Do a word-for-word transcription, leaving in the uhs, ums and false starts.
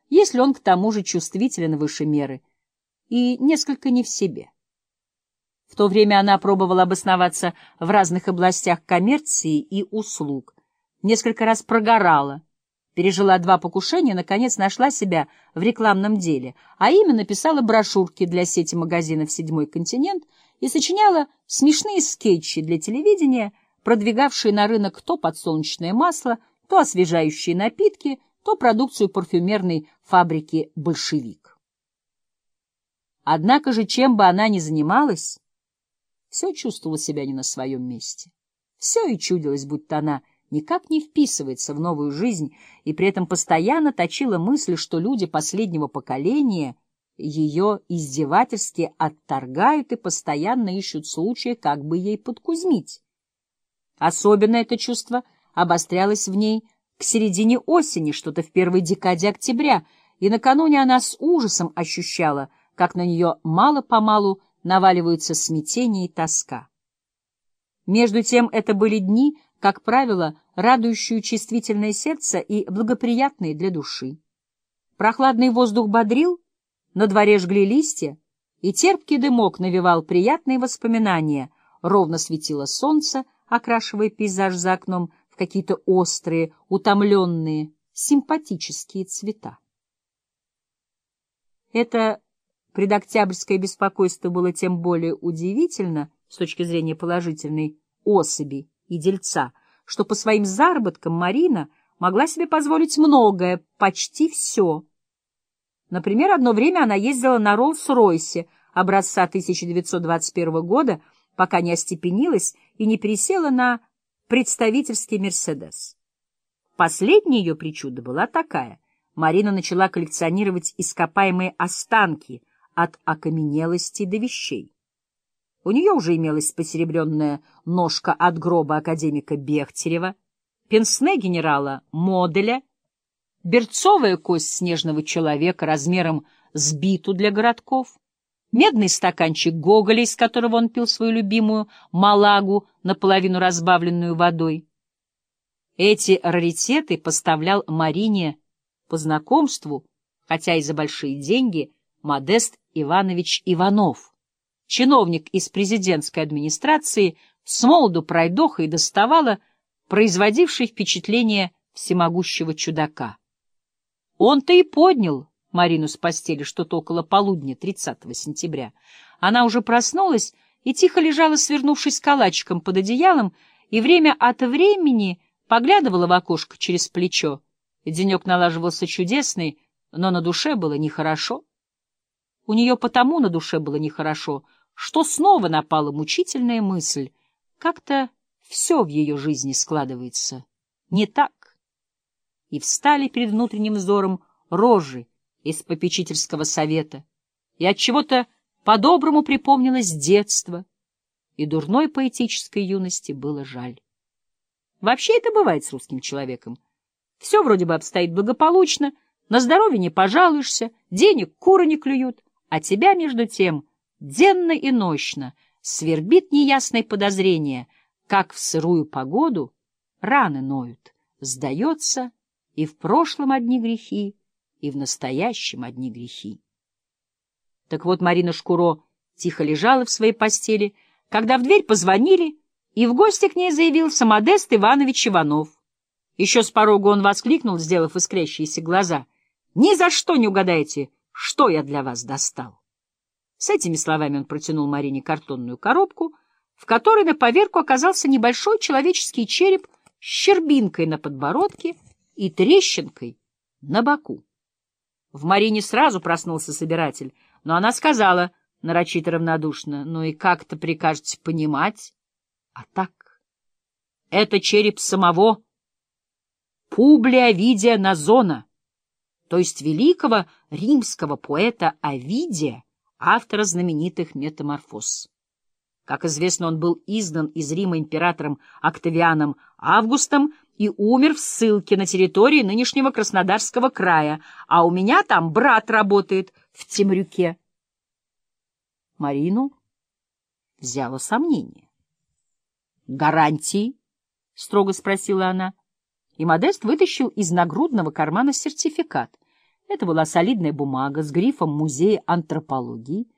если он к тому же чувствителен выше меры и несколько не в себе. В то время она пробовала обосноваться в разных областях коммерции и услуг, несколько раз прогорала, пережила два покушения, наконец нашла себя в рекламном деле, а именно писала брошюрки для сети магазинов «Седьмой континент» и сочиняла смешные скетчи для телевидения, продвигавшие на рынок то подсолнечное масло, то освежающие напитки, то продукцию парфюмерной фабрики «Большевик». Однако же, чем бы она ни занималась, все чувствовала себя не на своем месте. Все и чудилось, будто она никак не вписывается в новую жизнь, и при этом постоянно точила мысль, что люди последнего поколения ее издевательски отторгают и постоянно ищут случая, как бы ей подкузмить. Особенно это чувство обострялось в ней к середине осени, что-то в первой декаде октября, и накануне она с ужасом ощущала, как на нее мало-помалу наваливаются смятение и тоска. Между тем это были дни, как правило, радующие чувствительное сердце и благоприятные для души. Прохладный воздух бодрил, на дворе жгли листья, и терпкий дымок навевал приятные воспоминания, ровно светило солнце, окрашивая пейзаж за окном в какие-то острые, утомленные, симпатические цвета. Это предоктябрьское беспокойство было тем более удивительно с точки зрения положительной особи и дельца, что по своим заработкам Марина могла себе позволить многое, почти все. Например, одно время она ездила на Роллс-Ройсе образца тысяча девятьсот двадцать первого года, пока не остепенилась и не пересела на представительский «Мерседес». Последняя ее причуда была такая. Марина начала коллекционировать ископаемые останки от окаменелостей до вещей. У нее уже имелась посеребренная ножка от гроба академика Бехтерева, пенсне генерала Моделя, берцовая кость снежного человека размером с биту для городков, медный стаканчик Гоголя, из которого он пил свою любимую малагу, наполовину разбавленную водой. Эти раритеты поставлял Марине по знакомству, хотя и за большие деньги, Модест Иванович Иванов, чиновник из президентской администрации, смолоду пройдоха и доставала, производивший впечатление всемогущего чудака. Он-то и поднял Марину с постели что-то около полудня тридцатого сентября. Она уже проснулась и тихо лежала, свернувшись калачиком под одеялом, и время от времени поглядывала в окошко через плечо. Денек налаживался чудесный, но на душе было нехорошо. У нее потому на душе было нехорошо, что снова напала мучительная мысль. Как-то все в ее жизни складывается не так. И встали перед внутренним взором рожи из попечительского совета, и от чего-то по-доброму припомнилось детство, и дурной поэтической юности было жаль. Вообще это бывает с русским человеком. Все вроде бы обстоит благополучно, на здоровье не пожалуешься, денег куры не клюют, а тебя, между тем, денно и нощно свербит неясное подозрение, как в сырую погоду раны ноют, сдается, и в прошлом одни грехи, и в настоящем одни грехи. Так вот, Марина Шкуро тихо лежала в своей постели, когда в дверь позвонили, и в гости к ней заявился Модест Иванович Иванов. Еще с порога он воскликнул, сделав искрящиеся глаза: «Ни за что не угадаете, что я для вас достал!» С этими словами он протянул Марине картонную коробку, в которой на поверку оказался небольшой человеческий череп с щербинкой на подбородке и трещинкой на боку. В Марине сразу проснулся собиратель, но она сказала нарочито равнодушно: «Ну и как-то прикажете понимать?» А так, это череп самого Публия Овидия Назона, то есть великого римского поэта Овидия, автора знаменитых «Метаморфоз». Как известно, он был изгнан из Рима императором Октавианом Августом и умер в ссылке на территории нынешнего Краснодарского края, а у меня там брат работает в Темрюке. Марину взяло сомнение. «Гарантии?» — строго спросила она. И Модест вытащил из нагрудного кармана сертификат. Это была солидная бумага с грифом Музея антропологии,